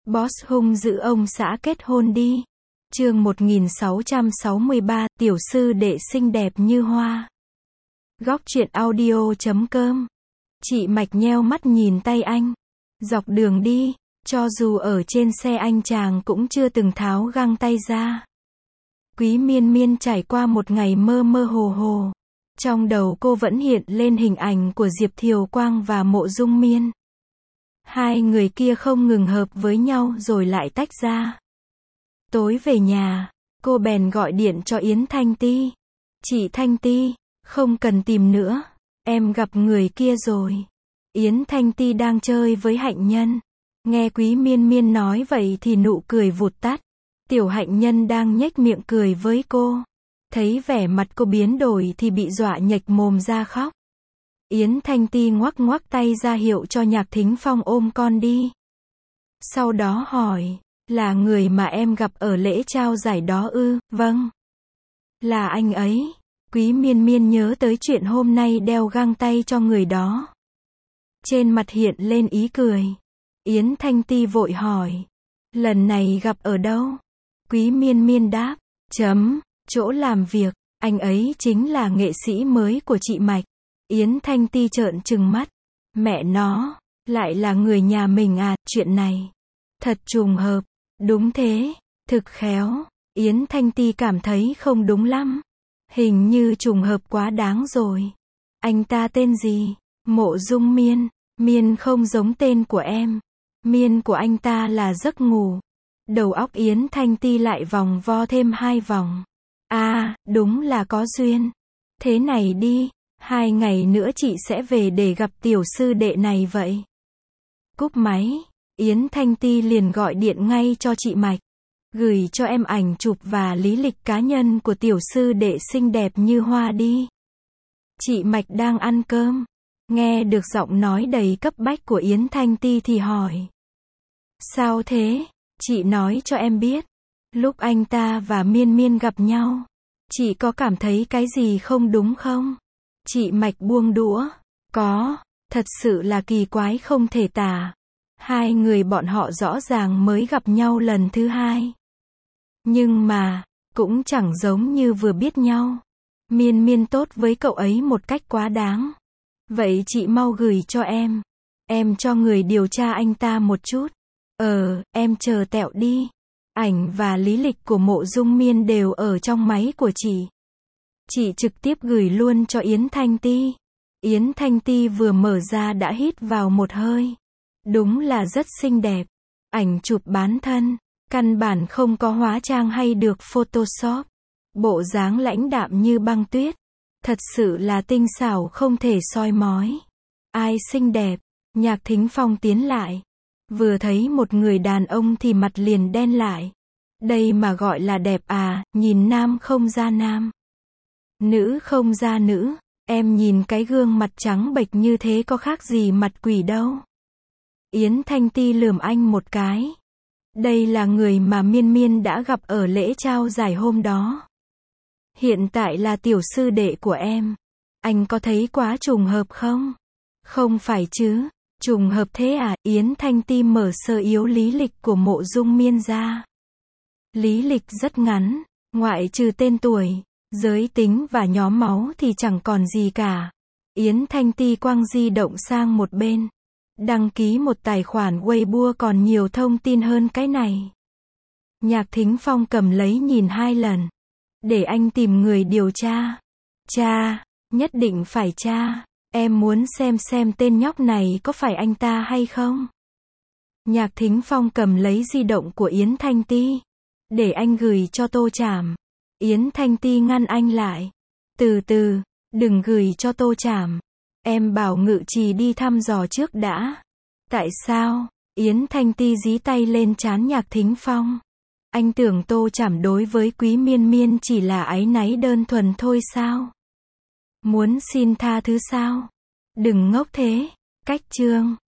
Boss hung dữ ông xã kết hôn đi. Chương 1663, tiểu sư đệ xinh đẹp như hoa. Góc truyện audio.com. Chị Mạch nheo mắt nhìn tay anh. Dọc đường đi, cho dù ở trên xe anh chàng cũng chưa từng tháo găng tay ra. Quý Miên Miên trải qua một ngày mơ mơ hồ hồ. Trong đầu cô vẫn hiện lên hình ảnh của Diệp Thiều Quang và Mộ Dung Miên. Hai người kia không ngừng hợp với nhau rồi lại tách ra. Tối về nhà, cô bèn gọi điện cho Yến Thanh Ti. Chị Thanh Ti, không cần tìm nữa, em gặp người kia rồi. Yến Thanh Ti đang chơi với Hạnh Nhân. Nghe Quý Miên Miên nói vậy thì nụ cười vụt tắt. Tiểu Hạnh Nhân đang nhếch miệng cười với cô. Thấy vẻ mặt cô biến đổi thì bị dọa nhếch mồm ra khóc. Yến Thanh Ti ngoắc ngoắc tay ra hiệu cho Nhạc Thính Phong ôm con đi. Sau đó hỏi, là người mà em gặp ở lễ trao giải đó ư? Vâng. Là anh ấy. Quý Miên Miên nhớ tới chuyện hôm nay đeo găng tay cho người đó. Trên mặt hiện lên ý cười. Yến Thanh Ti vội hỏi, lần này gặp ở đâu? Quý Miên Miên đáp, chỗ làm việc, anh ấy chính là nghệ sĩ mới của chị Mạch. Yến Thanh Ti trợn trừng mắt. Mẹ nó, lại là người nhà mình à, chuyện này. Thật trùng hợp. Đúng thế, thực khéo. Yến Thanh Ti cảm thấy không đúng lắm. Hình như trùng hợp quá đáng rồi. Anh ta tên gì? Mộ Dung Miên. Miên không giống tên của em. Miên của anh ta là giấc ngủ. Đầu óc Yến Thanh Ti lại vòng vo thêm 2 vòng. À, đúng là có duyên. Thế này đi, 2 ngày nữa chị sẽ về để gặp tiểu sư đệ này vậy. Cúp máy, Yến Thanh Ti liền gọi điện ngay cho chị Mạch. Gửi cho em ảnh chụp và lý lịch cá nhân của tiểu sư đệ xinh đẹp như hoa đi. Chị Mạch đang ăn cơm. Nghe được giọng nói đầy cấp bách của Yến Thanh Ti thì hỏi. Sao thế? Chị nói cho em biết. Lúc anh ta và Miên Miên gặp nhau, chị có cảm thấy cái gì không đúng không? Chị Mạch buông đũa. Có, thật sự là kỳ quái không thể tả. Hai người bọn họ rõ ràng mới gặp nhau lần thứ 2. Nhưng mà, cũng chẳng giống như vừa biết nhau. Miên Miên tốt với cậu ấy một cách quá đáng. Vậy chị mau gửi cho em. Em cho người điều tra anh ta một chút. Em chờ tẹo đi. Ảnh và lý lịch của Mộ Dung Miên đều ở trong máy của chị. Chị trực tiếp gửi luôn cho Yến Thanh Ti. Yến Thanh Ti vừa mở ra đã hít vào một hơi. Đúng là rất xinh đẹp. Ảnh chụp bán thân, căn bản không có hóa trang hay được Photoshop. Bộ dáng lãnh đạm như băng tuyết. Thật sự là tinh xảo không thể soi mói. Ai xinh đẹp? Nhạc Thính Phong tiến lại. Vừa thấy một người đàn ông thì mặt liền đen lại. Đây mà gọi là đẹp à, nhìn nam không ra nam. Nữ không ra nữ. Em nhìn cái gương mặt trắng bệch như thế có khác gì mặt quỷ đâu. Yến Thanh Ti lườm anh một cái. Đây là người mà Miên Miên đã gặp ở lễ trao giải hôm đó. Hiện tại là tiểu sư đệ của em. Anh có thấy quá trùng hợp không? Không phải chứ. Trùng hợp thế à? Yến Thanh Ti mở sơ yếu lý lịch của Mộ Dung Miên ra. Lý lịch rất ngắn, ngoại trừ tên tuổi, giới tính và nhóm máu thì chẳng còn gì cả. Yến Thanh Ti quăng di động sang một bên. Đăng ký một tài khoản Weibo còn nhiều thông tin hơn cái này. Nhạc Thính Phong cầm lấy nhìn 2 lần. Để anh tìm người điều tra. Tra, nhất định phải tra. Em muốn xem tên nhóc này có phải anh ta hay không? Nhạc Thính Phong cầm lấy di động của Yến Thanh Ti. Để anh gửi cho Tô Trảm. Yến Thanh Ti ngăn anh lại. Từ từ, đừng gửi cho Tô Trảm. Em bảo Ngự Trì đi thăm dò trước đã. Tại sao? Yến Thanh Ti dí tay lên trán Nhạc Thính Phong. Anh tưởng Tô Trảm đối với Quý Miên Miên chỉ là áy náy đơn thuần thôi sao? Muốn xin tha thứ sao? Đừng ngốc thế. Cách chương.